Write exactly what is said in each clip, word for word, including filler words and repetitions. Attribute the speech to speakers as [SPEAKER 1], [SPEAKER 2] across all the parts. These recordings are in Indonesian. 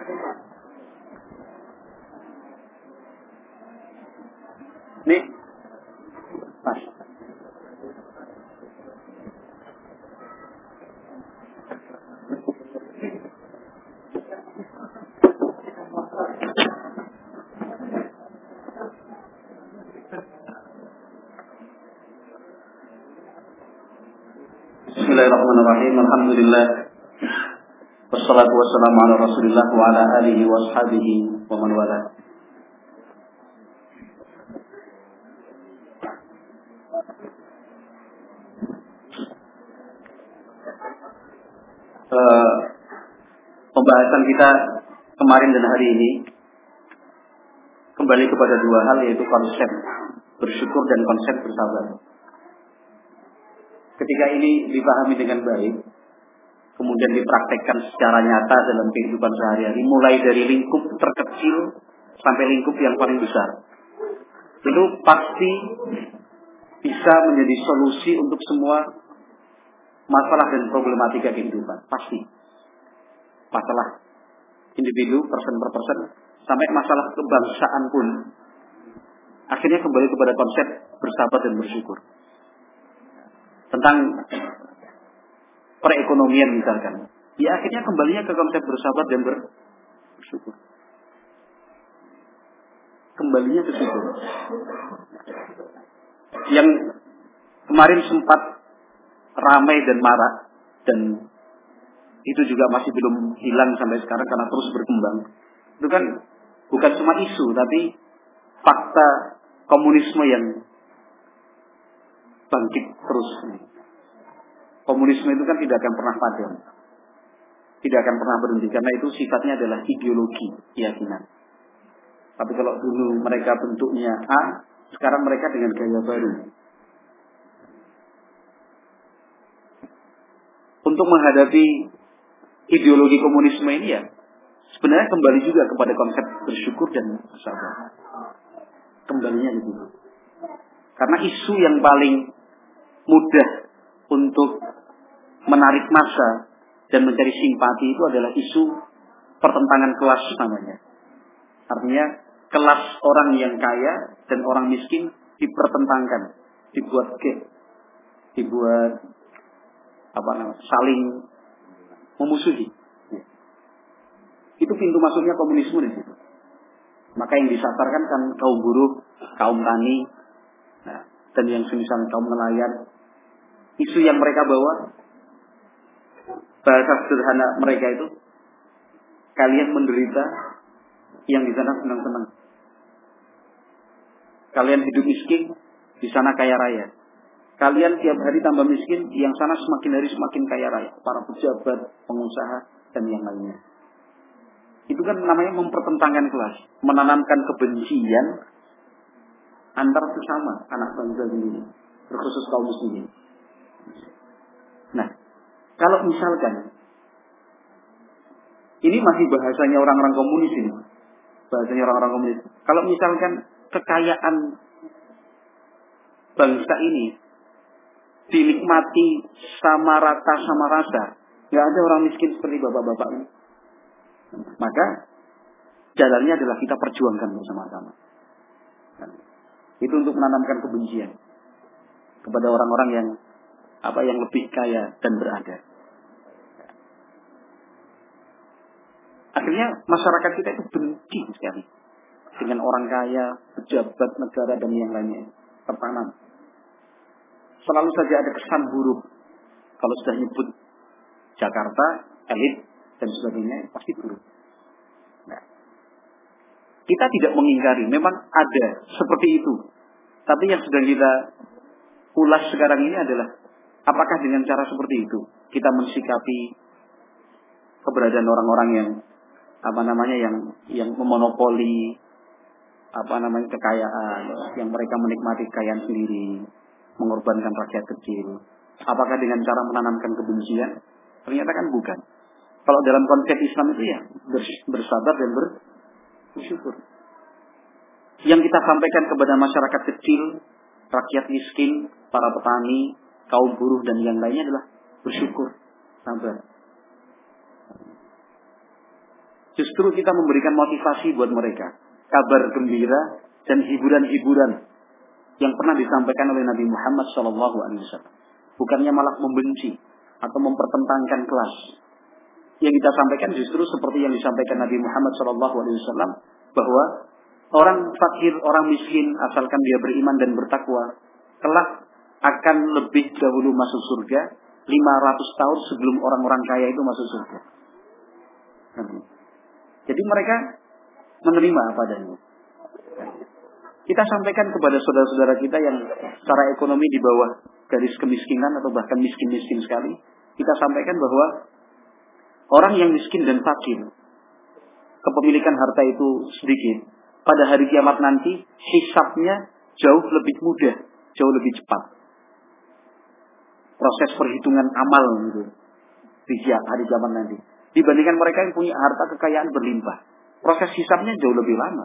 [SPEAKER 1] Nih, pas. Bismillahirrahmanirrahim. Alhamdulillah. Wassalatu wassalamu ala Rasulillah wa ala alihi wa ashabihi wa man wala. Uh, pembahasan kita kemarin dan hari ini kembali kepada dua hal, yaitu konsep bersyukur dan konsep bersabar. Ketika ini dipahami dengan baik, kemudian dipraktekkan secara nyata dalam kehidupan sehari-hari, mulai dari lingkup terkecil sampai lingkup yang paling besar, itu pasti bisa menjadi solusi untuk semua masalah dan problematika kehidupan. Pasti. Masalah individu, person per person, sampai masalah kebangsaan pun akhirnya kembali kepada konsep bersabar dan bersyukur. Tentang perekonomian misalkan, ya akhirnya kembalinya ke konsep bersabar dan bersyukur. Kembalinya ke situ. Yang kemarin sempat ramai dan marak, dan itu juga masih belum hilang sampai sekarang karena terus berkembang. Itu kan bukan cuma isu, tapi fakta komunisme yang bangkit terus. Komunisme itu kan tidak akan pernah padam, tidak akan pernah berhenti, karena itu sifatnya adalah ideologi, keyakinan. Tapi kalau dulu mereka bentuknya A, sekarang mereka dengan gaya baru. Untuk menghadapi ideologi komunisme ini ya, sebenarnya kembali juga kepada konsep bersyukur dan bersabar. Kembalinya begitu. Karena isu yang paling mudah untuk menarik massa dan mencari simpati itu adalah isu pertentangan kelas namanya. Artinya kelas orang yang kaya dan orang miskin dipertentangkan, dibuat gap, dibuat apa namanya, saling memusuhi. Itu pintu masuknya komunisme di situ. Maka yang disasarkan kan kaum buruh, kaum tani, nah, dan yang semisal kaum nelayan. Isu yang mereka bawa, bahasa sederhana mereka itu, kalian menderita, yang di sana senang-senang. Kalian hidup miskin, di sana kaya raya. Kalian tiap hari tambah miskin, yang sana semakin hari semakin kaya raya. Para pejabat, pengusaha, dan yang lainnya. Itu kan namanya mempertentangkan kelas, menanamkan kebencian antar sesama anak bangsa ini, terkhusus kaum muslimin. Nah, kalau misalkan ini masih bahasanya orang-orang komunis ini, bahasanya orang-orang komunis. Kalau misalkan kekayaan bangsa ini dinikmati sama rata sama rasa, nggak ada orang miskin seperti bapak-bapak ini, maka jalannya adalah kita perjuangkan bersama-sama. Itu untuk menanamkan kebencian kepada orang-orang yang apa yang lebih kaya dan berada. Akhirnya masyarakat kita itu benci sekali dengan orang kaya, pejabat negara dan yang lainnya, tertanam. Selalu saja ada kesan buruk kalau sudah nyebut Jakarta, elit dan sebagainya, pasti buruk. Nah, kita tidak mengingkari, memang ada seperti itu. Tapi yang sedang kita ulas sekarang ini adalah apakah dengan cara seperti itu kita mensikapi keberadaan orang-orang yang apa namanya yang yang memonopoli apa namanya kekayaan, yang mereka menikmati kekayaan sendiri, mengorbankan rakyat kecil. Apakah dengan cara menanamkan kebencian? Ternyata kan bukan. Kalau dalam konsep Islam itu ya bersabar dan bersyukur. Yang kita sampaikan kepada masyarakat kecil, rakyat miskin, para petani, kaum buruh dan yang lainnya adalah bersyukur, sabar. Justru kita memberikan motivasi buat mereka. Kabar gembira dan hiburan-hiburan yang pernah disampaikan oleh Nabi Muhammad shallallahu alaihi wasallam. Bukannya malah membenci atau mempertentangkan kelas. Yang kita sampaikan justru seperti yang disampaikan Nabi Muhammad shallallahu alaihi wasallam, bahwa orang fakir, orang miskin, asalkan dia beriman dan bertakwa, kelak akan lebih dahulu masuk surga lima ratus tahun sebelum orang-orang kaya itu masuk surga. Jadi mereka menerima apa adanya. Kita sampaikan kepada saudara-saudara kita yang secara ekonomi di bawah garis kemiskinan atau bahkan miskin-miskin sekali, kita sampaikan bahwa orang yang miskin dan fakir, kepemilikan harta itu sedikit, pada hari kiamat nanti hisabnya jauh lebih mudah, jauh lebih cepat. Proses perhitungan amal gitu di hari kiamat nanti dibandingkan mereka yang punya harta kekayaan berlimpah. Proses hisabnya jauh lebih lama.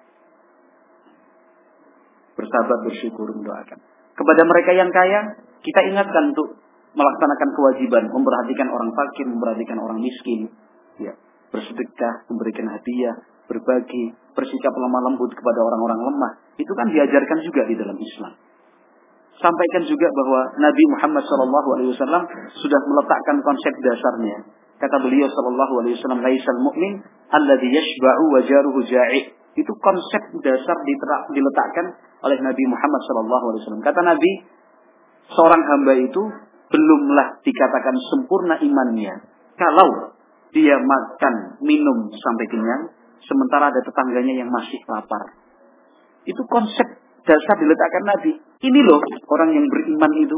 [SPEAKER 1] Bersabar, bersyukur, mendoakan. Kepada mereka yang kaya, kita ingatkan untuk melaksanakan kewajiban, memperhatikan orang fakir, memperhatikan orang miskin, ya, bersedekah, memberikan hadiah, berbagi, bersikap lemah lembut kepada orang-orang lemah. Itu kan diajarkan juga di dalam Islam. Sampaikan juga bahwa Nabi Muhammad shallallahu alaihi wasallam sudah meletakkan konsep dasarnya. Kata beliau shallallahu alaihi wasallam, "Laisal mu'min alladhi yashba'u wa jaruhu ja'i." Itu konsep dasar diletakkan oleh Nabi Muhammad shallallahu alaihi wasallam. Kata Nabi, seorang hamba itu belumlah dikatakan sempurna imannya kalau dia makan, minum sampai kenyang, sementara ada tetangganya yang masih lapar. Itu konsep dasar diletakkan Nabi. Ini loh orang yang beriman itu.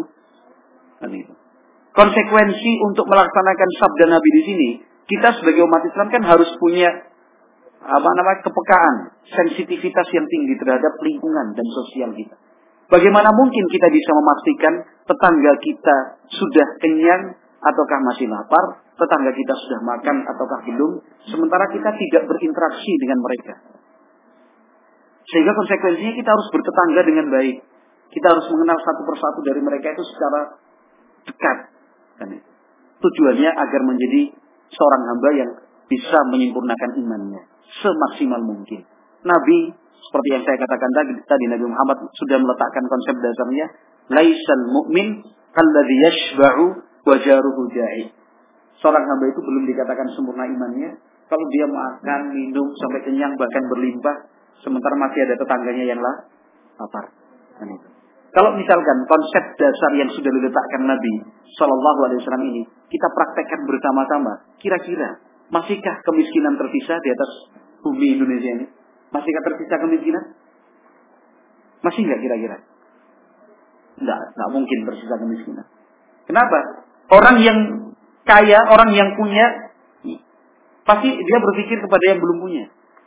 [SPEAKER 1] Konsekuensi untuk melaksanakan sabda Nabi di sini, kita sebagai umat Islam kan harus punya apa namanya kepekaan, sensitivitas yang tinggi terhadap lingkungan dan sosial kita. Bagaimana mungkin kita bisa memastikan tetangga kita sudah kenyang ataukah masih lapar, tetangga kita sudah makan ataukah belum, sementara kita tidak berinteraksi dengan mereka. Sehingga konsekuensinya kita harus bertetangga dengan baik. Kita harus mengenal satu persatu dari mereka itu secara dekat. Tujuannya agar menjadi seorang hamba yang bisa menyempurnakan imannya semaksimal mungkin. Nabi, seperti yang saya katakan tadi, Nabi Muhammad sudah meletakkan konsep dasarnya, laisal mu'min alladhi yashba'u wa jaruhu ja'i. Seorang hamba itu belum dikatakan sempurna imannya kalau dia makan, minum sampai kenyang bahkan berlimpah, sementara masih ada tetangganya yang lapar. Kalau misalkan konsep dasar yang sudah diletakkan Nabi Shallallahu Alaihi Wasallam ini kita praktekkan bersama-sama, kira-kira masihkah kemiskinan tersisa di atas bumi Indonesia ini? Masihkah tersisa kemiskinan? Masih nggak kira-kira? Nggak, nggak mungkin tersisa kemiskinan. Kenapa? Orang yang kaya, orang yang punya, pasti dia berpikir kepada yang belum punya.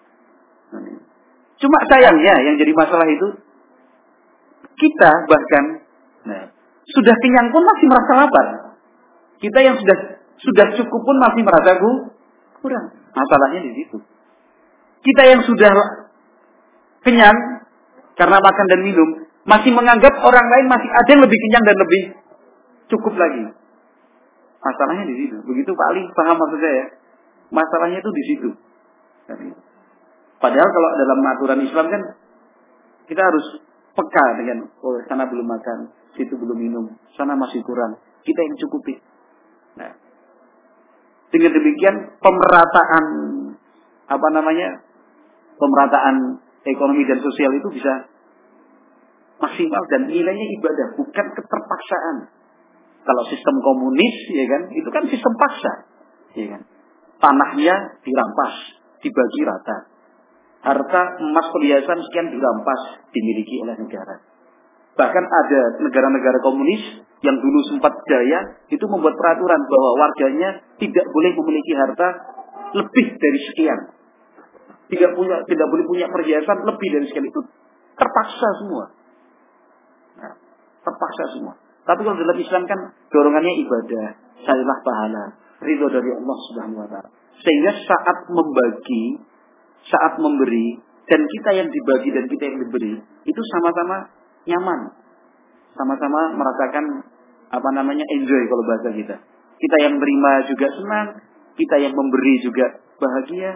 [SPEAKER 1] Cuma sayangnya yang jadi masalah itu, kita bahkan nah, sudah kenyang pun masih merasa lapar. Kita yang sudah sudah cukup pun masih merasa kurang. Masalahnya di situ. Kita yang sudah kenyang karena makan dan minum masih menganggap orang lain masih ada yang lebih kenyang dan lebih cukup lagi. Masalahnya di situ. Begitu Pak Ali paham maksud saya? Masalahnya itu di situ. Padahal kalau dalam aturan Islam kan kita harus peka dengan oh sana belum makan, situ belum minum, sana masih kurang. Kita yang cukupi. Nah, dengan demikian pemerataan apa namanya pemerataan ekonomi dan sosial itu bisa maksimal dan nilainya ibadah, bukan keterpaksaan. Kalau sistem komunis, ya kan, itu kan sistem paksa, ya kan. Tanahnya dirampas, dibagi rata. Harta emas perhiasan sekian dirampas, dimiliki oleh negara. Bahkan ada negara-negara komunis yang dulu sempat jaya, itu membuat peraturan bahwa warganya tidak boleh memiliki harta lebih dari sekian. Tidak punya, tidak boleh punya perhiasan lebih dari sekian. Itu terpaksa semua. Nah, terpaksa semua. Tapi kalau dalam Islam kan dorongannya ibadah, carilah pahala, ridho dari Allah Subhanahu wa taala. Sehingga saat membagi, saat memberi, dan kita yang dibagi dan kita yang diberi, itu sama-sama nyaman. Sama-sama merasakan apa namanya enjoy kalau bahasa kita. Kita yang menerima juga senang, kita yang memberi juga bahagia,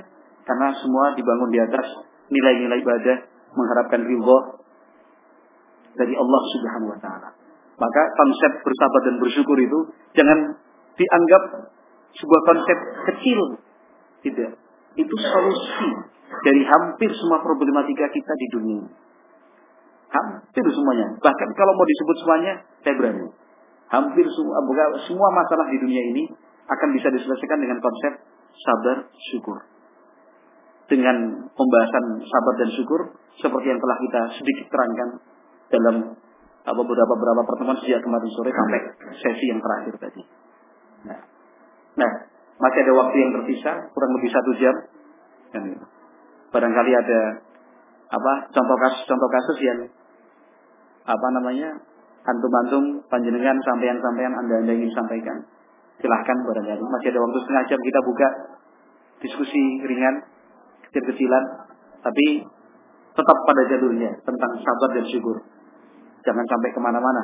[SPEAKER 1] Karena semua dibangun di atas nilai-nilai ibadah, mengharapkan ridha dari Allah Subhanahu wa taala. Maka konsep bersabar dan bersyukur itu jangan dianggap sebuah konsep kecil. Tidak. Itu solusi dari hampir semua problematika kita di dunia. Hampir semuanya. Bahkan kalau mau disebut semuanya, saya berani. Hampir semua, semua masalah di dunia ini akan bisa diselesaikan dengan konsep sabar syukur. Dengan pembahasan sabar dan syukur seperti yang telah kita sedikit terangkan dalam beberapa beberapa pertemuan sejak kemarin sore sampai sesi yang terakhir tadi. Nah, nah masih ada waktu yang tersisa kurang lebih satu jam. Dan barangkali ada apa contoh kasus contoh kasus yang apa namanya antum-antum panjenengan sampean-sampean anda-anda ingin sampaikan. Silahkan barangkali masih ada waktu setengah jam kita buka diskusi ringan kecil-kecilan tapi tetap pada jalurnya tentang sabar dan syukur. Jangan sampai kemana-mana.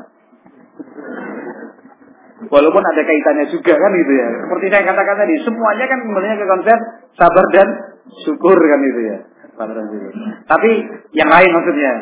[SPEAKER 1] Walaupun ada kaitannya juga kan gitu ya. Seperti saya katakan tadi, semuanya kan kembalinya ke konsep sabar dan syukur kan gitu ya. Sabar dan syukur. Tapi yang lain maksudnya.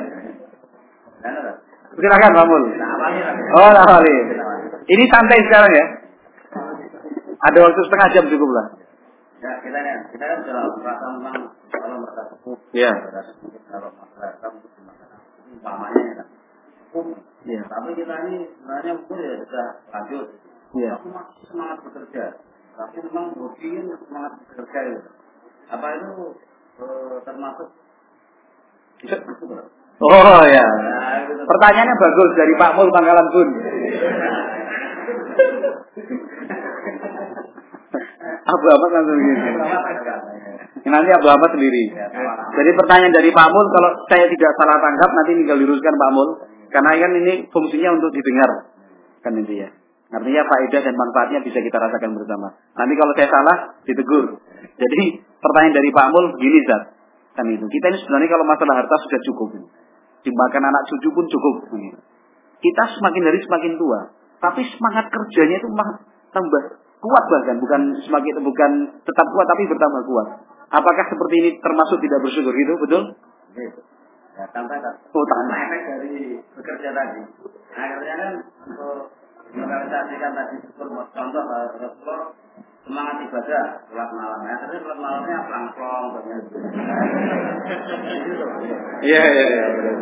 [SPEAKER 1] Silakan Pak Mul. Oh, awali. Ini santai sekarang ya. Ada waktu setengah jam cukup lah.
[SPEAKER 2] Ya, kita kan kita kan sudah merasa memang kalau merasa cukup.
[SPEAKER 1] Ya.
[SPEAKER 2] Kalau masyarakat umpamanya ya.
[SPEAKER 1] Ya.
[SPEAKER 2] Tapi kita ini sebenarnya pun ya sudah lanjut.
[SPEAKER 1] Ya.
[SPEAKER 2] Aku masih semangat bekerja. Tapi memang hobi semangat bekerja itu. Apa itu eh, termasuk?
[SPEAKER 1] Oh ya. Nah, gitu. Pertanyaannya bagus dari Pak Mul Pangkalan Bun. Abu Ahmad langsung gini. Nanti Abu Ahmad sendiri. Jadi pertanyaan dari Pak Mul, kalau saya tidak salah tangkap nanti tinggal diluruskan Pak Mul. Karena kan ini fungsinya untuk didengar. Kan itu ya. Artinya faedah dan manfaatnya bisa kita rasakan bersama. Nanti kalau saya salah, ditegur. Jadi pertanyaan dari Pak Mul begini, Zat. Kan itu. Kita ini sebenarnya kalau masalah harta sudah cukup. Dimakan anak cucu pun cukup. Kita semakin hari semakin tua. Tapi semangat kerjanya itu tambah kuat bahkan. Bukan semakin bukan tetap kuat tapi bertambah kuat. Apakah seperti ini termasuk tidak bersyukur gitu? Betul?
[SPEAKER 2] Gitu. Ya, tambah tak.
[SPEAKER 1] Oh, tambah.
[SPEAKER 2] Efek dari bekerja tadi. Akhirnya kan untuk merealisasikan tadi contoh Rasulullah semangat ibadah sholat malam. Akhirnya sholat malamnya plong-plong.
[SPEAKER 1] Iya iya iya.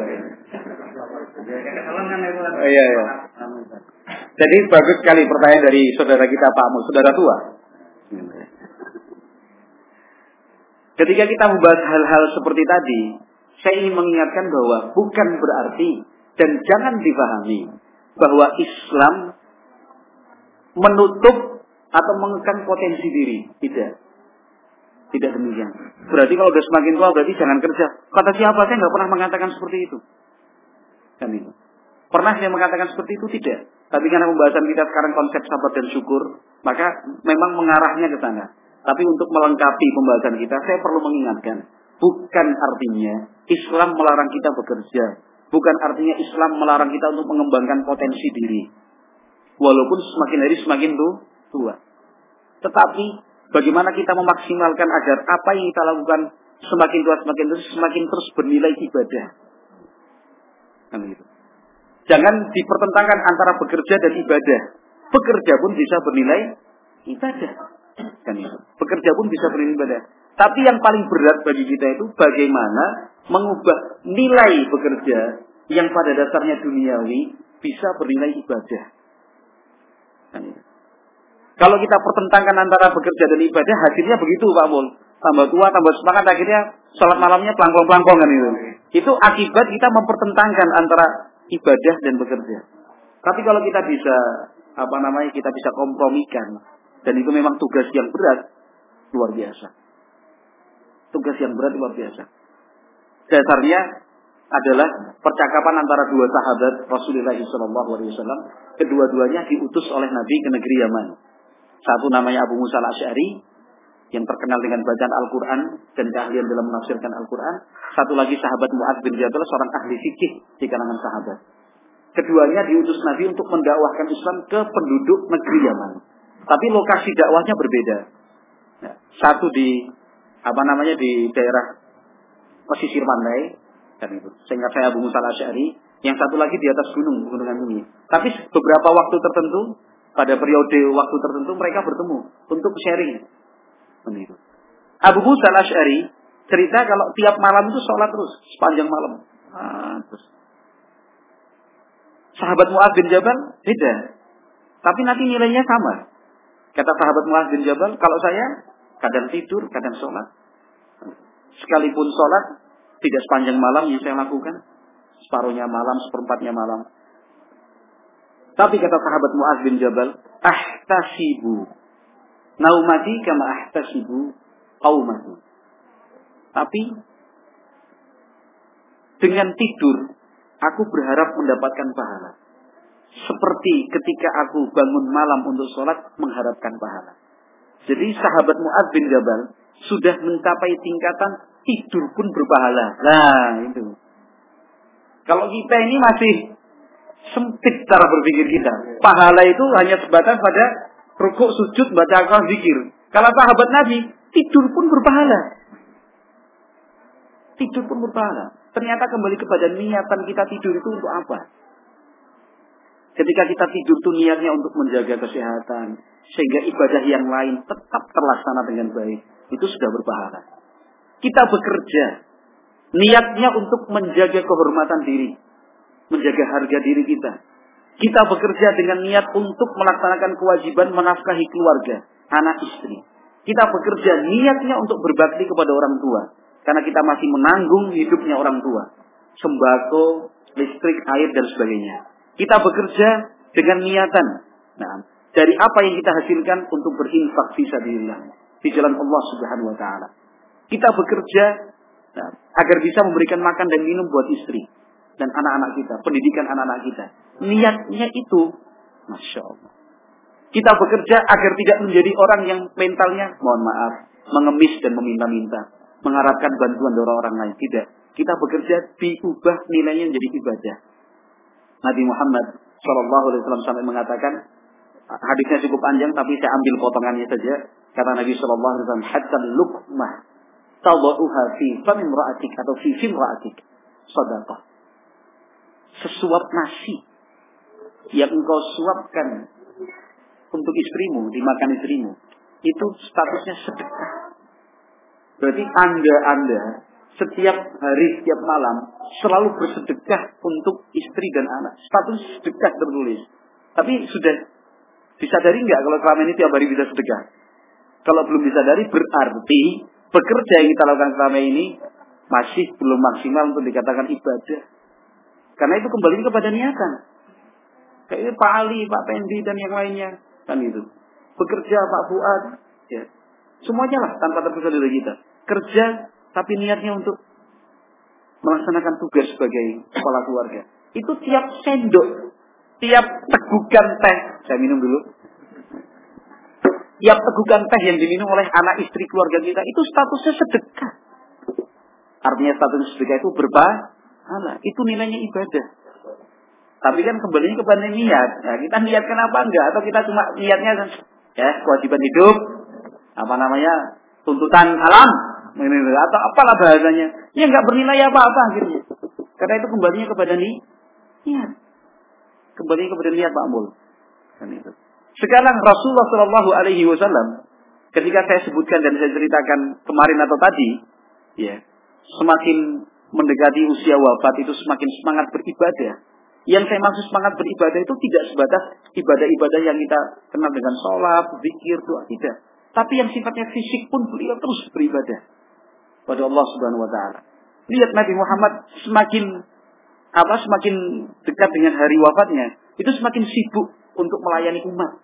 [SPEAKER 1] Iya iya. Jadi bagus sekali pertanyaan dari saudara kita Pak Mul, saudara tua. Ketika kita membahas hal-hal seperti tadi, saya ingin mengingatkan bahwa bukan berarti dan jangan dipahami bahwa Islam menutup atau mengekang potensi diri. Tidak. Tidak demikian. Berarti kalau sudah semakin tua berarti jangan kerja. Kata siapa? Saya nggak pernah mengatakan seperti itu. Kan itu. Pernah saya mengatakan seperti itu? Tidak. Tapi karena pembahasan kita sekarang konsep sabar dan syukur, maka memang mengarahnya ke sana. Tapi untuk melengkapi pembahasan kita, saya perlu mengingatkan, bukan artinya Islam melarang kita bekerja, bukan artinya Islam melarang kita untuk mengembangkan potensi diri. Walaupun semakin hari semakin tua. Tetapi bagaimana kita memaksimalkan agar apa yang kita lakukan semakin tua semakin terus semakin terus bernilai ibadah. Kan gitu. Jangan dipertentangkan antara bekerja dan ibadah. Bekerja pun bisa bernilai ibadah. Kan itu. Bekerja pun bisa bernilai ibadah. Tapi yang paling berat bagi kita itu bagaimana mengubah nilai bekerja yang pada dasarnya duniawi bisa bernilai ibadah. Kan itu. Kalau kita pertentangkan antara bekerja dan ibadah, hasilnya begitu Pak Mul. Tambah tua, tambah semangat, akhirnya sholat malamnya pelangkong-pelangkong kan itu. Itu akibat kita mempertentangkan antara ibadah dan bekerja. Tapi kalau kita bisa, apa namanya, kita bisa kompromikan, dan itu memang tugas yang berat, luar biasa. Tugas yang berat luar biasa. Dasarnya adalah percakapan antara dua sahabat Rasulullah shallallahu alaihi wasallam. Kedua-duanya diutus oleh Nabi ke negeri Yaman. Satu namanya Abu Musa al-Asy'ari yang terkenal dengan bacaan Al-Quran dan keahlian dalam menafsirkan Al-Quran. Satu lagi sahabat Mu'adz bin Jabal, seorang ahli fikih di kalangan sahabat. Keduanya diutus Nabi untuk mendakwahkan Islam ke penduduk negeri Yaman. Tapi lokasi dakwahnya berbeda. Satu di apa namanya di daerah pesisir pantai dan itu. Seingat saya Abu Musa al-Asy'ari, yang satu lagi di atas gunung, gunungan ini. Tapi beberapa waktu tertentu, pada periode waktu tertentu mereka bertemu untuk sharing. Begitu. Abu Musa al-Asy'ari cerita kalau tiap malam itu sholat terus sepanjang malam. Ah, terus. Sahabat Mu'adz bin Jabal beda, tapi nanti nilainya sama. Kata sahabat Mu'adz bin Jabal, kalau saya kadang tidur, kadang sholat. Sekalipun sholat tidak sepanjang malam yang saya lakukan, separuhnya malam, seperempatnya malam. Tapi kata sahabat Mu'adz bin Jabal, ahtasibu naumati kama ahtasibu qaumati. Tapi dengan tidur aku berharap mendapatkan pahala. Seperti ketika aku bangun malam untuk sholat mengharapkan pahala. Jadi sahabat Mu'adz bin Jabal sudah mencapai tingkatan tidur pun berpahala. Nah itu. Kalau kita ini masih sempit cara berpikir kita. Pahala itu hanya sebatas pada rukuk, sujud, baca Al-Quran, zikir. Kalau sahabat Nabi, tidur pun berpahala. Tidur pun berpahala. Ternyata kembali kepada niatan kita tidur itu untuk apa? Ketika kita tidur itu niatnya untuk menjaga kesehatan. Sehingga ibadah yang lain tetap terlaksana dengan baik. Itu sudah berpahala. Kita bekerja. Niatnya untuk menjaga kehormatan diri. Menjaga harga diri kita. Kita bekerja dengan niat untuk melaksanakan kewajiban menafkahi keluarga. Anak istri. Kita bekerja niatnya untuk berbakti kepada orang tua. Karena kita masih menanggung hidupnya orang tua. Sembako, listrik, air, dan sebagainya. Kita bekerja dengan niatan. Nah, dari apa yang kita hasilkan untuk berinfak fisabilillah. Di jalan Allah Subhanahu wa Ta'ala. Kita bekerja nah, agar bisa memberikan makan dan minum buat istri. Dan anak-anak kita. Pendidikan anak-anak kita. Niatnya itu. Masya Allah. Kita bekerja agar tidak menjadi orang yang mentalnya, mohon maaf, mengemis dan meminta-minta. Mengharapkan bantuan dari orang lain. Tidak. Kita bekerja diubah nilainya menjadi ibadah. Nabi Muhammad shallallahu alaihi wasallam sampai mengatakan, hadisnya cukup panjang tapi saya ambil potongannya saja. Kata Nabi shallallahu alaihi wasallam, hatta luqmah tadauha fi famin ra'atik atau fi fim ra'atik sadaqah. Sesuap nasi yang engkau suapkan untuk istrimu, dimakan istrimu, itu statusnya sedekah. Berarti anda-anda setiap hari, setiap malam selalu bersedekah untuk istri dan anak. Status sedekah tertulis. Tapi sudah disadari nggak kalau selama ini tiap hari bisa sedekah? Kalau belum disadari berarti bekerja yang kita lakukan selama ini masih belum maksimal untuk dikatakan ibadah. Karena itu kembali kepada niatan. Kayak Pak Ali, Pak Pendi dan yang lainnya kan itu. Bekerja Pak Fuad, ya. Semuanya lah tanpa terpisah dari kita. Kerja tapi niatnya untuk melaksanakan tugas sebagai kepala keluarga. Itu tiap sendok, tiap tegukan teh, saya minum dulu. Tiap tegukan teh yang diminum oleh anak istri keluarga kita, itu statusnya sedekah. Artinya status sedekah itu berpahala. Itu nilainya ibadah. Tapi kan kembalinya kepada niat. Nah, kita niat kenapa enggak? Atau kita cuma niatnya ya kewajiban hidup, apa namanya, tuntutan alam, atau apalah bahasanya, ya nggak bernilai apa-apa akhirnya. Karena itu kembalinya kepada niat, kembalinya kepada niat Pak Mul. Dan itu. Sekarang Rasulullah Shallallahu Alaihi Wasallam, ketika saya sebutkan dan saya ceritakan kemarin atau tadi, ya, semakin mendekati usia wafat itu semakin semangat beribadah. Yang saya maksud semangat beribadah itu tidak sebatas ibadah-ibadah yang kita kenal dengan sholat, zikir, doa, tidak. Tapi yang sifatnya fisik pun beliau terus beribadah pada Allah Subhanahu wa Ta'ala. Lihat Nabi Muhammad semakin apa semakin dekat dengan hari wafatnya, itu semakin sibuk untuk melayani umat.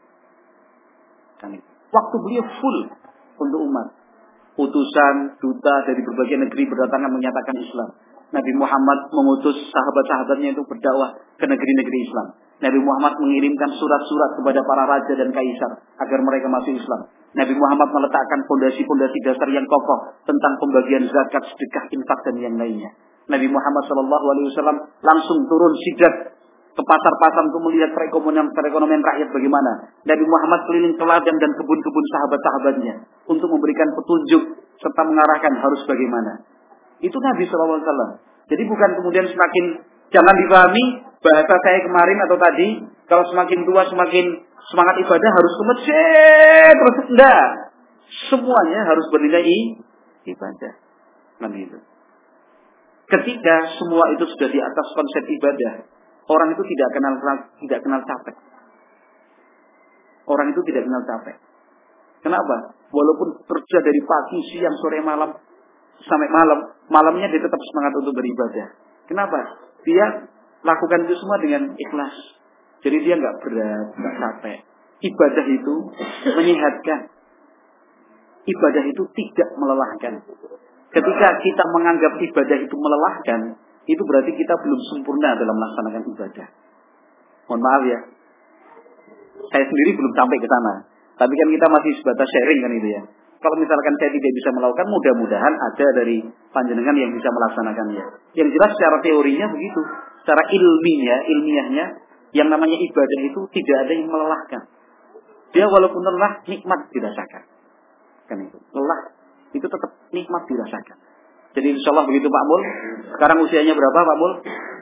[SPEAKER 1] Waktu beliau full untuk umat. Utusan, duta dari berbagai negeri berdatangan menyatakan Islam. Nabi Muhammad mengutus sahabat-sahabatnya untuk berdakwah ke negeri-negeri Islam. Nabi Muhammad mengirimkan surat-surat kepada para raja dan kaisar agar mereka masuk Islam. Nabi Muhammad meletakkan fondasi-fondasi dasar yang kokoh tentang pembagian zakat, sedekah, infak dan yang lainnya. Nabi Muhammad shallallahu alaihi wasallam langsung turun sidat ke pasar-pasar untuk melihat perekonomian, perekonomian rakyat bagaimana. Nabi Muhammad keliling ke ladang dan kebun-kebun sahabat-sahabatnya untuk memberikan petunjuk serta mengarahkan harus bagaimana. Itu Nabi shallallahu alaihi wasallam. Jadi bukan kemudian semakin, jangan dipahami bahasa saya kemarin atau tadi, kalau semakin tua semakin semangat ibadah harus ke masjid terus, enggak. Semuanya harus bernilai ibadah. Nah, gitu. Ketika semua itu sudah di atas konsep ibadah, orang itu tidak kenal tidak kenal capek. Orang itu tidak kenal capek. Kenapa? Walaupun kerja dari pagi, siang, sore, malam sampai malam, malamnya dia tetap semangat untuk beribadah. Kenapa? Dia lakukan itu semua dengan ikhlas. Jadi dia nggak berat, nggak capek. Ibadah itu menyehatkan. Ibadah itu tidak melelahkan. Ketika kita menganggap ibadah itu melelahkan, itu berarti kita belum sempurna dalam melaksanakan ibadah. Mohon maaf ya, saya sendiri belum sampai ke sana. Tapi kan kita masih sebatas sharing kan itu ya. Kalau misalkan saya tidak bisa melakukan, mudah-mudahan ada dari panjenengan yang bisa melaksanakannya. Yang jelas secara teorinya begitu. Secara ilmiahnya, ilmiahnya, yang namanya ibadah itu tidak ada yang melelahkan. Dia walaupun lelah, nikmat dirasakan. Kan itu. Lelah itu tetap nikmat dirasakan. Jadi insya Allah begitu Pak Mul. Sekarang usianya berapa Pak Mul?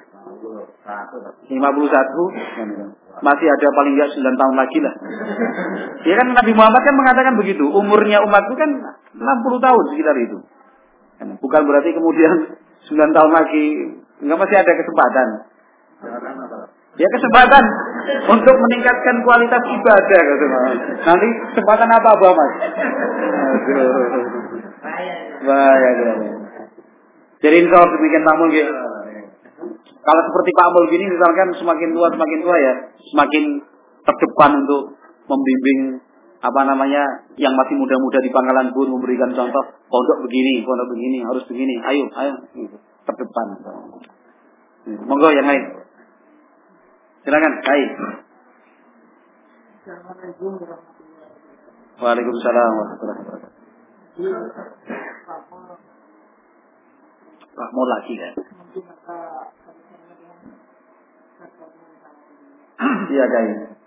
[SPEAKER 1] lima puluh satu. Masih ada paling enggak sembilan tahun lagi lah. Ya kan Nabi Muhammad kan mengatakan begitu. Umurnya umatku kan enam puluh tahun sekitar itu. Bukan berarti kemudian sembilan tahun lagi enggak, masih ada kesempatan. Ya kesempatan untuk meningkatkan kualitas ibadah gitu. Nanti kesempatan apa-apa Mas? Bahaya. Jadi insya Allah demikian Pak Mul gitu. Kalau seperti Pak Mul gini misalkan semakin tua semakin tua ya, semakin terdepan untuk membimbing apa namanya yang masih muda-muda di Pangkalan Bun, memberikan contoh pondok begini, pondok begini, harus begini. Ayo, ayo gitu. Terdepan. Monggo yang lain. Silakan, Kai. Waalaikumsalam warahmatullahi wabarakatuh. Pak mau lagi kan? Iya Kai.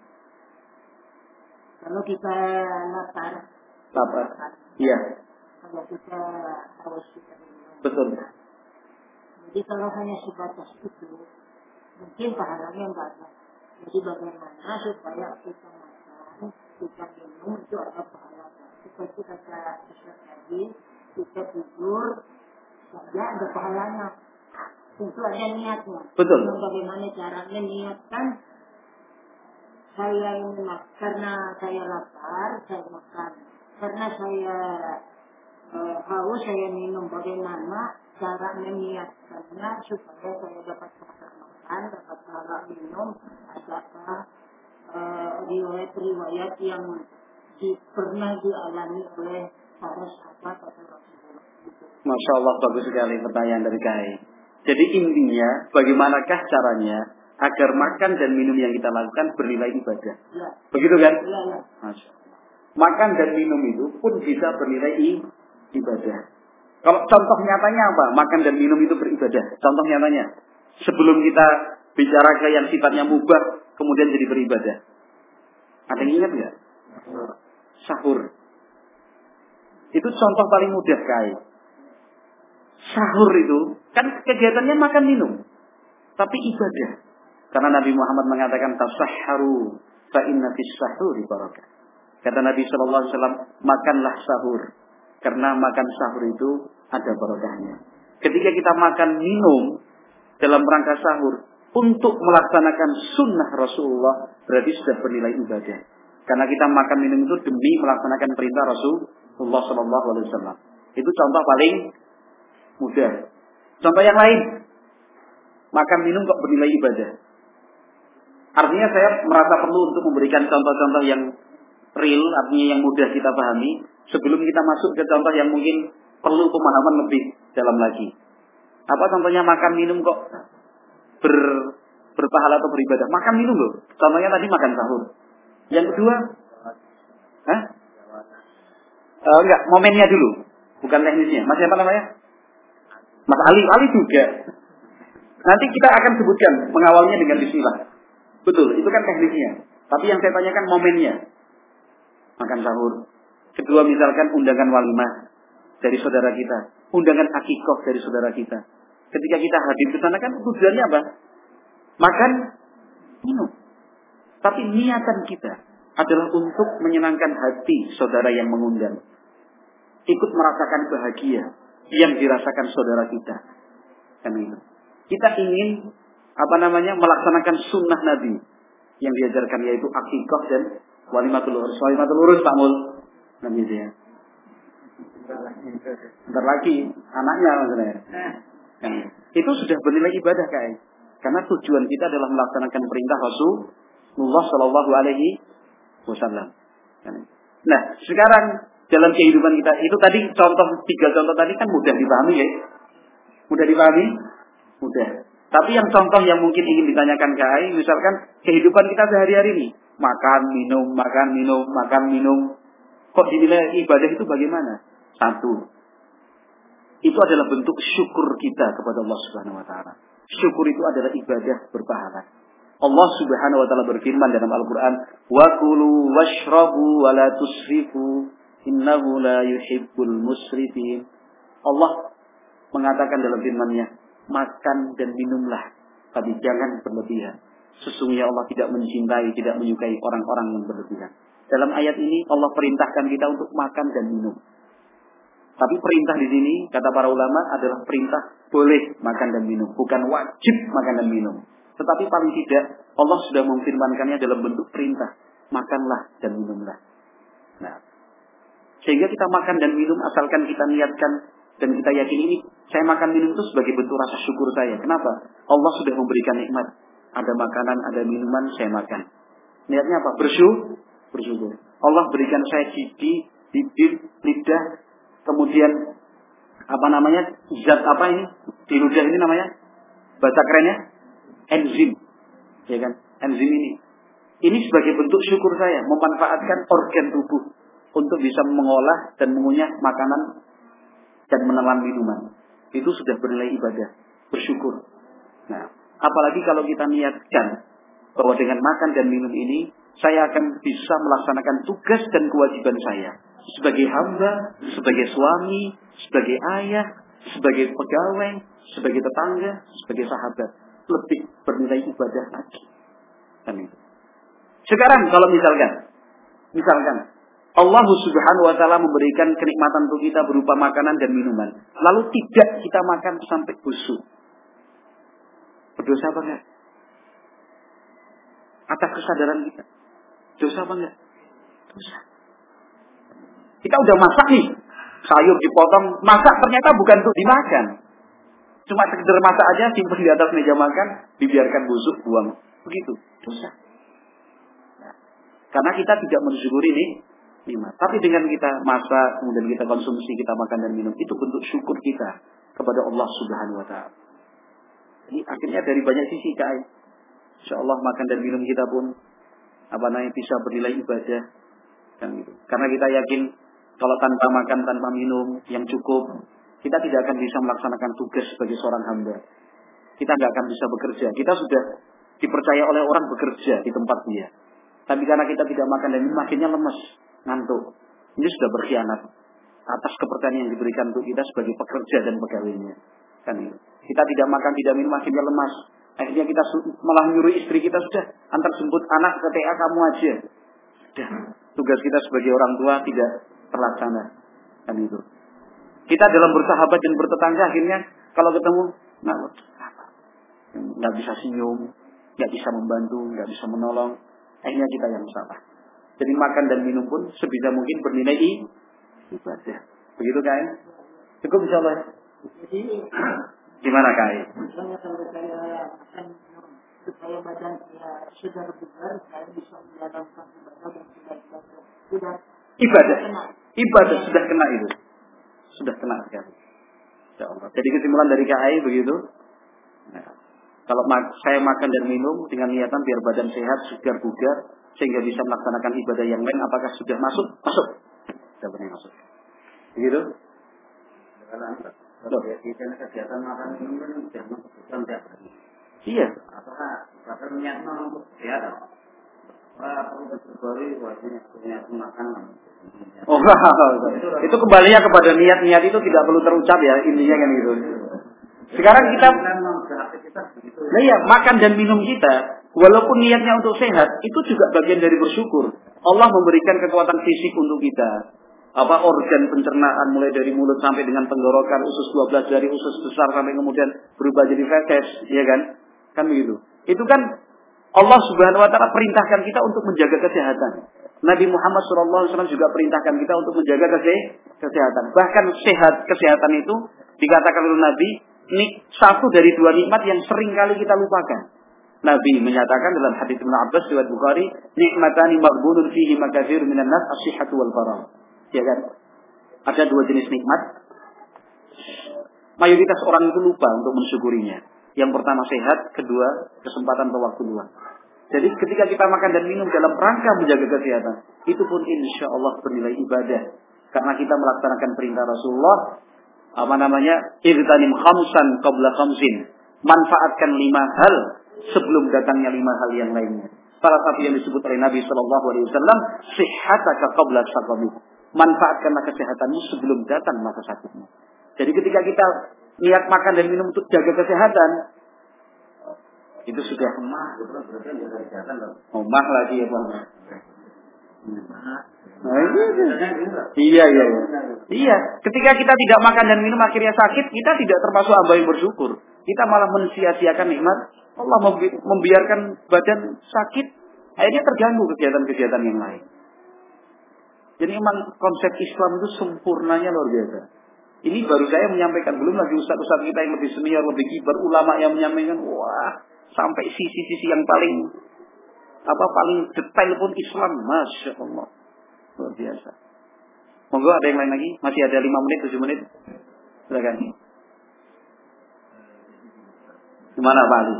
[SPEAKER 3] Kalau kita lapar,
[SPEAKER 1] lapar, iya.
[SPEAKER 3] kalau kita haus kita minum.
[SPEAKER 1] Betul.
[SPEAKER 3] Jadi kalau hanya sebatas itu, mungkin pahalanya banyak. Jadi bagaimana supaya kita makan, kita minum itu ada pahalanya. Seperti kata Ustaz tadi, kita tidur, saja ada pahalanya. Tentu ada niatnya.
[SPEAKER 1] Betul.
[SPEAKER 3] Jadi bagaimana caranya niatkan? Saya ini mak karena saya lapar, saya makan. Karena saya e, haus, saya minum. Bagaimana cara meniatkannya supaya saya dapat pahala makan, dapat pahala minum? Adakah e, riwayat-riwayat yang di, pernah dialami oleh para sahabat atau Rasulullah?
[SPEAKER 1] Masya Allah, bagus sekali pertanyaan dari Kai. Jadi intinya, bagaimanakah caranya agar makan dan minum yang kita lakukan bernilai ibadah?
[SPEAKER 3] Ya.
[SPEAKER 1] Begitu kan?
[SPEAKER 3] Ya, ya.
[SPEAKER 1] Masya Allah. Makan dan minum itu pun bisa bernilai ibadah. Kalau contoh nyatanya apa? Makan dan minum itu beribadah. Contoh nyatanya, sebelum kita bicara ke yang sifatnya mubah, kemudian jadi beribadah. Ada yang ingat nggak? Sahur. Itu contoh paling mudah Kai. Sahur itu kan kegiatannya makan minum, tapi ibadah. Karena Nabi Muhammad mengatakan tasahharu fa inna fis sahuri barakah. Kata Nabi sallallahu alaihi wasallam, makanlah sahur karena makan sahur itu ada barakahnya. Ketika kita makan minum dalam rangka sahur untuk melaksanakan sunnah Rasulullah, berarti sudah bernilai ibadah. Karena kita makan minum itu demi melaksanakan perintah Rasulullah sallallahu alaihi wasallam. Itu contoh paling mudah. Contoh yang lain, makan minum kok bernilai ibadah. Artinya saya merasa perlu untuk memberikan contoh-contoh yang real, artinya yang mudah kita pahami, sebelum kita masuk ke contoh yang mungkin perlu pemahaman lebih dalam lagi. Apa contohnya makan minum kok ber, berpahala atau beribadah? Makan minum loh. Contohnya tadi makan sahur. Yang kedua, hah? Uh, enggak, momennya dulu, bukan teknisnya. Mas siapa namanya? Mas Ali, Ali juga. Nanti kita akan sebutkan mengawalnya dengan bismillah. Betul, itu kan teknisnya. Tapi yang saya tanyakan momennya. Makan sahur. Kedua misalkan undangan walimah. dari saudara kita, undangan akikah dari saudara kita. Ketika kita hadir ke sana kan tujuannya apa? Makan, minum. Tapi niatan kita adalah untuk menyenangkan hati saudara yang mengundang. Ikut merasakan bahagia yang dirasakan saudara kita. Kan itu. Kita ingin apa namanya melaksanakan sunnah Nabi yang diajarkan, yaitu akikah dan walimatul urus. Walimatul urus Pak Mul. Nabi dia. Bentar lagi anaknya maksudnya. Kan. Itu sudah bernilai ibadah kayak. Karena tujuan kita adalah melaksanakan perintah Rasulullah Shallallahu Alaihi Wasallam. Nah, sekarang dalam kehidupan kita itu tadi contoh tiga contoh tadi kan mudah dipahami ya, mudah dipahami, mudah. Tapi yang contoh yang mungkin ingin ditanyakan ke Ai, misalkan kehidupan kita sehari-hari ini, makan, minum, makan, minum, makan, minum, kok dinilai ibadah itu bagaimana? Satu, itu adalah bentuk syukur kita kepada Allah Subhanahu Wa Taala. Syukur itu adalah ibadah berpahala. Allah Subhanahu Wa Taala berfirman dalam Al-Quran, wa kulu washrabu wa la tusrifu innahu la yuhibbul musrifin. Allah mengatakan dalam firman-Nya, makan dan minumlah, tapi jangan berlebihan. Sesungguhnya Allah tidak mencintai, tidak menyukai orang-orang yang berlebihan. Dalam ayat ini Allah perintahkan kita untuk makan dan minum. Tapi perintah di sini kata para ulama adalah perintah boleh makan dan minum, bukan wajib makan dan minum. Tetapi paling tidak Allah sudah memfirmankannya dalam bentuk perintah, makanlah dan minumlah. Nah, sehingga kita makan dan minum asalkan kita niatkan dan kita yakin ini saya makan minum itu sebagai bentuk rasa syukur saya. Kenapa? Allah sudah memberikan nikmat, ada makanan, ada minuman, saya makan. Niatnya apa? Bersyukur. Bersyukur. Allah berikan saya gigi, bibir, lidah, kemudian apa namanya zat apa ini di lidah ini namanya bahasa kerennya enzim, ya kan? Enzim ini, ini sebagai bentuk syukur saya memanfaatkan organ tubuh untuk bisa mengolah dan mengunyah makanan dan menelan minuman. Itu sudah bernilai ibadah, bersyukur. Nah, apalagi kalau kita niatkan bahwa dengan makan dan minum ini saya akan bisa melaksanakan tugas dan kewajiban saya sebagai hamba, sebagai suami, sebagai ayah, sebagai pegawai, sebagai tetangga, sebagai sahabat, lebih bernilai ibadah lagi. Kan itu. Sekarang kalau misalkan, misalkan Allah Subhanahu Wa Taala memberikan kenikmatan untuk kita berupa makanan dan minuman, lalu tidak kita makan sampai busuk, berdosa apa enggak? Atas kesadaran kita, dosa apa enggak? Dosa. Kita udah masak nih, sayur dipotong, masak ternyata bukan untuk dimakan. Cuma sekedar masak aja, simpan di atas meja makan, dibiarkan busuk, buang. Begitu, dosa. Nah, karena kita tidak mensyukuri ini, nikmat. Tapi dengan kita masak, kemudian kita konsumsi, kita makan dan minum, itu bentuk syukur kita kepada Allah Subhanahu Wa Taala. Jadi akhirnya dari banyak sisi, Kak, insya Allah makan dan minum kita pun apa namanya bisa bernilai ibadah, kan gitu. Karena kita yakin kalau tanpa makan, tanpa minum yang cukup, kita tidak akan bisa melaksanakan tugas sebagai seorang hamba. Kita tidak akan bisa bekerja. Kita sudah dipercaya oleh orang bekerja di tempat dia. Tapi karena kita tidak makan dan minum, akhirnya lemes, ngantuk. Ini sudah berkhianat atas kepercayaan yang diberikan untuk kita sebagai pekerja dan pegawainya. Kan itu. Kita tidak makan, tidak minum, akhirnya lemas. Akhirnya kita malah nyuruh istri kita, sudah antar jemput anak ke T A kamu aja. Sudah. Tugas kita sebagai orang tua tidak terlaksana. Kan itu. Kita dalam bersahabat dan bertetangga akhirnya kalau ketemu nggak nggak bisa senyum, nggak bisa membantu, nggak bisa menolong. Akhirnya kita yang salah. Jadi makan dan minum pun sebisa mungkin bernilai ibadah. Begitu kan? Cukup insyaallah. Gimana Kai?
[SPEAKER 3] Misalnya kalau saya makan minum supaya badan saya sudah bugar, saya bisa menjalankan ibadah dan tidak ibadah. Sudah
[SPEAKER 1] ibadah. Ibadah sudah kena itu. Sudah kena sekali. Insyaallah. Jadi kesimpulan dari K A I begitu. Nah, kalau ma- saya makan dan minum dengan niatan biar badan sehat, segar bugar, sehingga bisa melaksanakan ibadah yang lain, apakah sudah masuk? Masuk. Sudah benar masuk. Begitu?
[SPEAKER 2] Kalau kegiatan makan minum kan sudah masuk.
[SPEAKER 1] Iya.
[SPEAKER 2] Apakah bahkan niatnya untuk sehat?
[SPEAKER 1] Oh, itu kembalinya kepada niat-niat itu tidak perlu terucap ya, intinya kan gitu. Sekarang kita, nah ya, makan dan minum kita, walaupun niatnya untuk sehat, itu juga bagian dari bersyukur. Allah memberikan kekuatan fisik untuk kita. Apa organ pencernaan mulai dari mulut sampai dengan tenggorokan, usus dua belas jari, usus besar sampai kemudian berubah jadi feses, ya kan? Kan begitu. Itu kan Allah Subhanahu wa taala perintahkan kita untuk menjaga kesehatan. Nabi Muhammad shallallahu alaihi wasallam juga perintahkan kita untuk menjaga kesehatan. Bahkan sehat kesehatan itu dikatakan oleh Nabi, ini satu dari dua nikmat yang sering kali kita lupakan. Nabi menyatakan dalam hadits Ibnu Abbas riwayat Bukhari, nikmatani maghbunun fihi makatsirun minan nas as-sihhatu wal faragh. Ya kan? Ada dua jenis nikmat. Mayoritas orang itu lupa untuk mensyukurinya. Yang pertama sehat, kedua kesempatan atau waktu luang. Jadi ketika kita makan dan minum dalam rangka menjaga kesehatan, itu pun insya Allah bernilai ibadah. Karena kita melaksanakan perintah Rasulullah, apa namanya, irtanim khamsan qabla khamsin. Manfaatkan lima hal sebelum datangnya lima hal yang lainnya. Salah satu yang disebut oleh Nabi Shallallahu Alaihi Wasallam, sihhataka qabla saqamik. Manfaatkanlah kesehatanmu sebelum datang masa sakitmu. Jadi ketika kita niat makan dan minum untuk jaga kesehatan, itu sudah emah, emah lagi ya Pak. Nah, iya, iya, iya. Iya, ketika kita tidak makan dan minum akhirnya sakit, kita tidak termasuk hamba yang bersyukur. Kita malah mensia-siakan nikmat. Allah membiarkan badan sakit, akhirnya terganggu kegiatan-kegiatan yang lain. Jadi memang konsep Islam itu sempurnanya luar biasa. Ini baru saya menyampaikan, belum lagi ustaz-ustaz kita yang lebih senior, lebih kibar, ulama yang menyampaikan, wah, sampai sisi-sisi yang paling apa paling detail pun Islam, masya Allah, luar biasa. Monggo ada yang lain lagi? Masih ada lima menit, tujuh menit. Silakan. Gimana Pak Ali?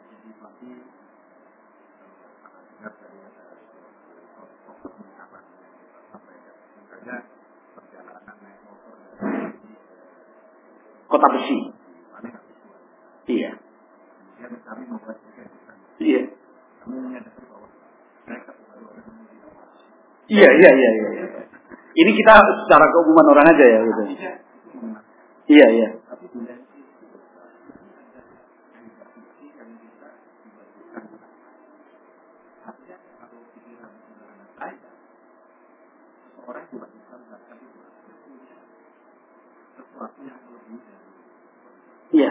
[SPEAKER 1] Kota besi. Iya. Iya. Iya, iya, iya, iya. Ini kita secara keumuman orang aja ya, gitu. Iya, iya. Iya.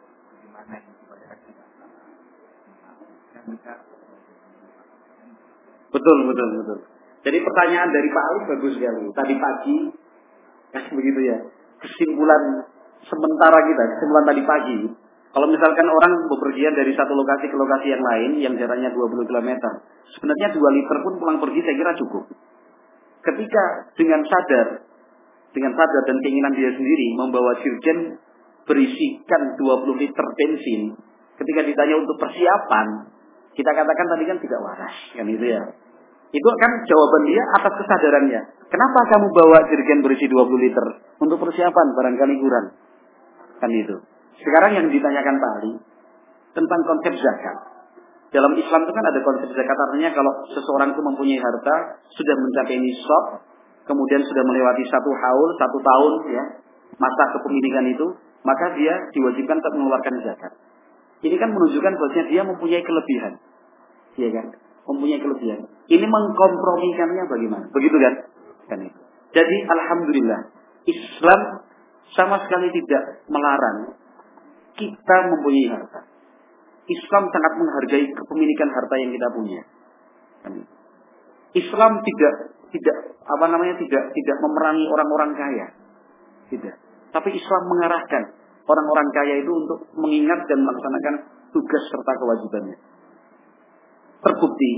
[SPEAKER 1] Betul, betul, betul. Jadi pertanyaan dari Pak Ali bagus sekali. Tadi pagi, ya begitu ya. Kesimpulan sementara kita, kesimpulan tadi pagi. Kalau misalkan orang bepergian dari satu lokasi ke lokasi yang lain, yang jaraknya dua puluh kilometer. Sebenarnya dua liter pun pulang pergi saya kira cukup. Ketika dengan sadar, dengan sadar dan keinginan dia sendiri membawa jerigen berisikan dua puluh liter bensin. Ketika ditanya untuk persiapan, kita katakan tadi kan tidak waras, kan itu ya. Itu kan jawaban dia atas kesadarannya. Kenapa kamu bawa jerigen berisi dua puluh liter? Untuk persiapan, barangkali kurang. Kan itu. Sekarang yang ditanyakan Pak Ali tentang konsep zakat. Dalam Islam itu kan ada konsep zakat, artinya kalau seseorang itu mempunyai harta, sudah mencapai nisab, kemudian sudah melewati satu haul, satu tahun ya, masa kepemilikan itu, maka dia diwajibkan untuk mengeluarkan zakat. Ini kan menunjukkan bahwasanya dia mempunyai kelebihan. Iya kan? Mempunyai kelebihan. Ini mengkompromikannya bagaimana? Begitu kan? Kan itu. Jadi alhamdulillah Islam sama sekali tidak melarang kita mempunyai harta. Islam sangat menghargai kepemilikan harta yang kita punya. Kan itu. Islam tidak tidak apa namanya tidak tidak memerangi orang-orang kaya. Tidak. Tapi Islam mengarahkan orang-orang kaya itu untuk mengingat dan melaksanakan tugas serta kewajibannya. Terbukti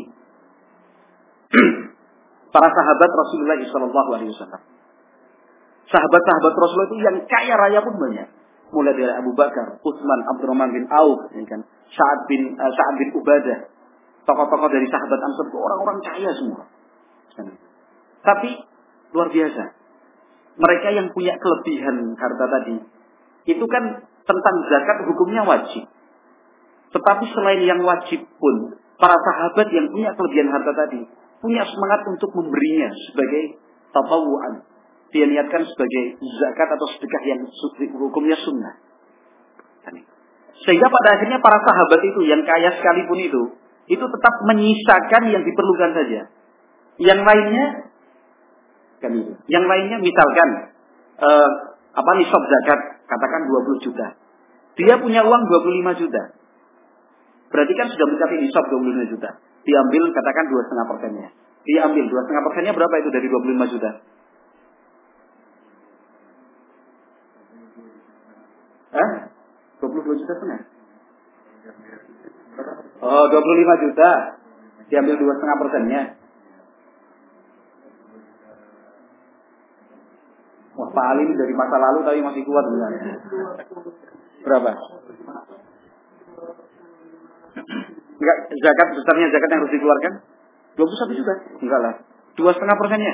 [SPEAKER 1] para sahabat Rasulullah shallallahu alaihi wasallam. Sahabat-sahabat Rasulullah itu yang kaya raya pun banyak. Mulai dari Abu Bakar, Utsman, Abdurrahman bin Auf, ya kan? Sa'ad bin uh, Sa'ad bin Ubadah. Tokoh-tokoh dari sahabat Ansar itu orang-orang kaya semua. Tapi luar biasa. Mereka yang punya kelebihan harta tadi, itu kan tentang zakat hukumnya wajib. Tetapi selain yang wajib pun, para sahabat yang punya kelebihan harta tadi punya semangat untuk memberinya sebagai tatawuan. Dia niatkan sebagai zakat atau sedekah yang hukumnya sunnah. Sehingga pada akhirnya para sahabat itu yang kaya sekalipun itu, itu tetap menyisakan yang diperlukan saja. Yang lainnya, kan itu. Yang lainnya misalkan eh, apa nisab zakat, katakan dua puluh juta. Dia punya uang dua puluh lima juta. Berarti kan sudah mencapai nisab dua puluh lima juta. Diambil katakan dua koma lima persennya. Diambil dua koma lima persennya berapa itu dari dua puluh lima juta? Hah? dua puluh dua juta benar? Oh, dua puluh lima juta. Diambil dua koma lima persennya. Wah, Pak Ali dari masa lalu tapi masih kuat sebenarnya. Berapa? Enggak, zakat besarnya zakat yang harus dikeluarkan dua puluh satu juta. Enggak lah. dua koma lima persennya.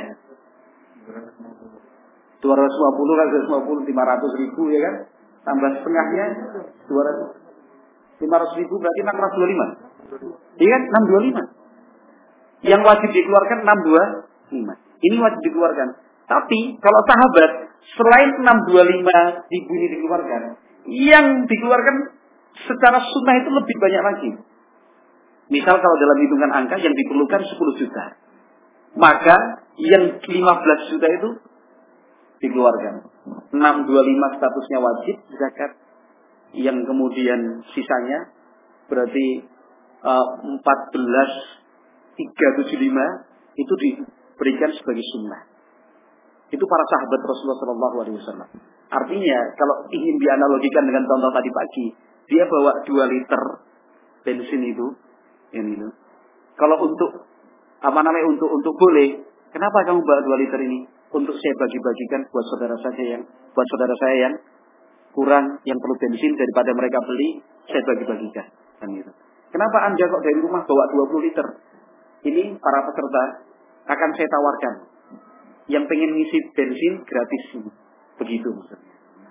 [SPEAKER 1] dua ratus lima puluh kan dua ratus lima puluh lima ratus ribu ya kan? Tambah setengahnya dua ratus lima ratus ribu berarti enam ratus dua puluh lima. Iya kan? enam ratus dua puluh lima. Yang wajib dikeluarkan enam ratus dua puluh lima. Ini wajib dikeluarkan. Tapi kalau sahabat selain enam ratus dua puluh lima ribu ini dikeluarkan, yang dikeluarkan secara sunnah itu lebih banyak lagi. Misal kalau dalam hitungan angka yang diperlukan sepuluh juta, maka yang lima belas juta itu dikeluarkan. enam ratus dua puluh lima statusnya wajib zakat, yang kemudian sisanya berarti uh, empat belas tiga ratus tujuh puluh lima itu diberikan sebagai sunnah. Itu para sahabat Rasulullah Shallallahu Alaihi Wasallam. Artinya kalau ingin dianalogikan dengan contoh tadi pagi, dia bawa dua liter bensin itu, ini itu. Kalau untuk apa namanya untuk untuk boleh, kenapa kamu bawa dua liter ini? Untuk saya bagi-bagikan buat saudara saya yang buat saudara saya yang kurang, yang perlu bensin daripada mereka beli, saya bagi-bagikan. Kan gitu. Kenapa Anda kok dari rumah bawa dua puluh liter? Ini para peserta akan saya tawarkan. Yang pengen ngisi bensin gratis. Begitu maksudnya.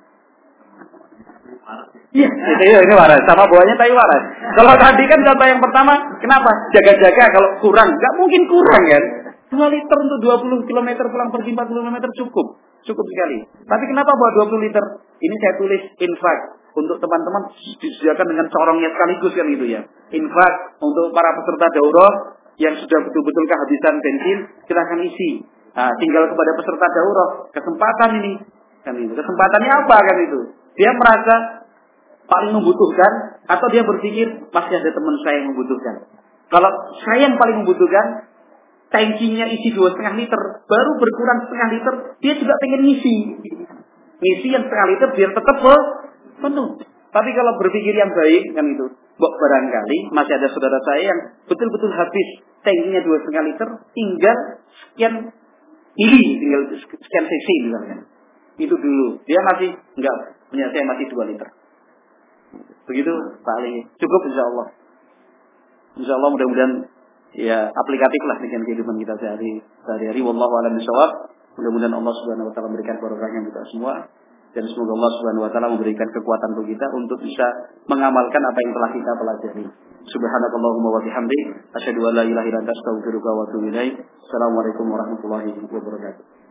[SPEAKER 1] Iya, itu ini waras. Sama bawahnya tai waras. Kalau tadi kan contoh yang pertama, kenapa? Jaga-jaga kalau kurang. Gak mungkin kurang kan? dua liter untuk dua puluh kilometer pulang pergi empat puluh kilometer cukup. Cukup sekali. Tapi kenapa bawa dua puluh liter? Ini saya tulis infak. Untuk teman-teman disediakan dengan corongnya sekaligus kan gitu ya. Infak untuk para peserta daurah yang sudah betul-betul kehabisan bensin, silakan isi. Nah, tinggal kepada peserta daurah kesempatan ini. Kan itu. Kesempatannya apa kan itu? Dia merasa paling membutuhkan atau dia berpikir masih ada teman saya yang membutuhkan. Kalau saya yang paling membutuhkan, tankinya isi dua setengah liter, baru berkurang setengah liter, dia juga pengen ngisi. Ngisi yang setengah liter biar tetap penuh. Tapi kalau berpikir yang baik kan itu, barangkali masih ada saudara saya yang betul-betul habis tankinya dua setengah liter, tinggal sekian mili, tinggal sekian cc misalnya. Itu dulu. Dia masih enggak punya, saya masih dua liter. Begitu Pak Ali. Cukup insyaallah. Insyaallah mudah-mudahan ya aplikatif lah dengan kehidupan kita sehari-hari. Wallahu a'lam bishawab. Mudah-mudahan Allah Subhanahu wa taala memberikan barokahnya kita semua dan semoga Allah Subhanahu wa taala memberikan kekuatan untuk kita untuk bisa mengamalkan apa yang telah kita pelajari. Subhanakallahumma wa bihamdik asyhadu an la ilaha illa anta astaghfiruka wa atubu ilaik. Assalamualaikum warahmatullahi wabarakatuh.